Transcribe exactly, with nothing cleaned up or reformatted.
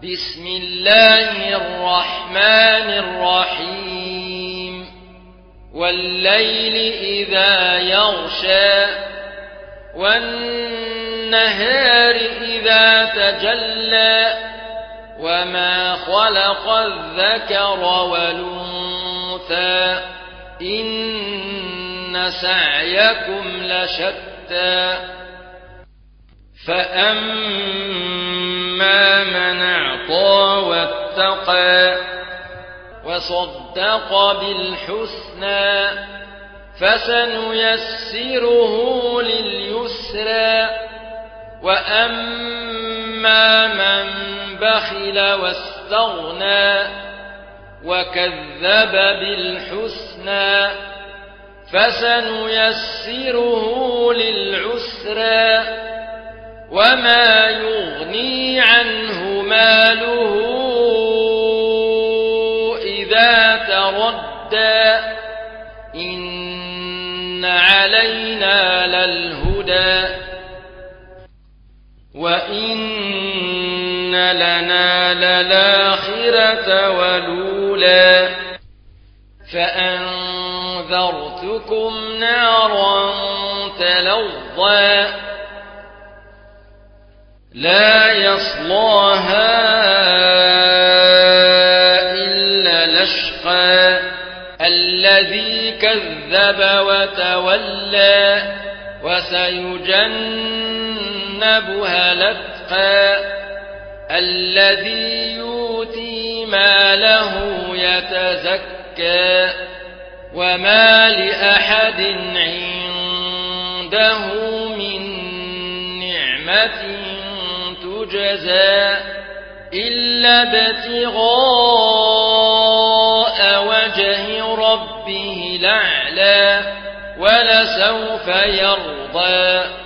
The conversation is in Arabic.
بسم الله الرحمن الرحيم والليل إذا يغشى والنهار إذا تجلى وما خلق الذكر والأنثى إن سعيكم لشتى فأما من أعطى واتقى وصدق بالحسنى فسنيسره لليسرى وأما من بخل واستغنى وكذب بالحسنى فسنيسره للعسرى وما يغني عنه ماله إذا تردى إن علينا للهدى وإن لنا للآخرة والأولى فأنذرتكم نارا تلظى لا يصلاها إلا الأشقى الذي كذب وتولى وسيجنبها الأتقى الذي يؤتي ماله يتزكى وما لأحد عنده من نعمة تجزى إلا ابتغاء وجه ربه الأعلى ولسوف يرضى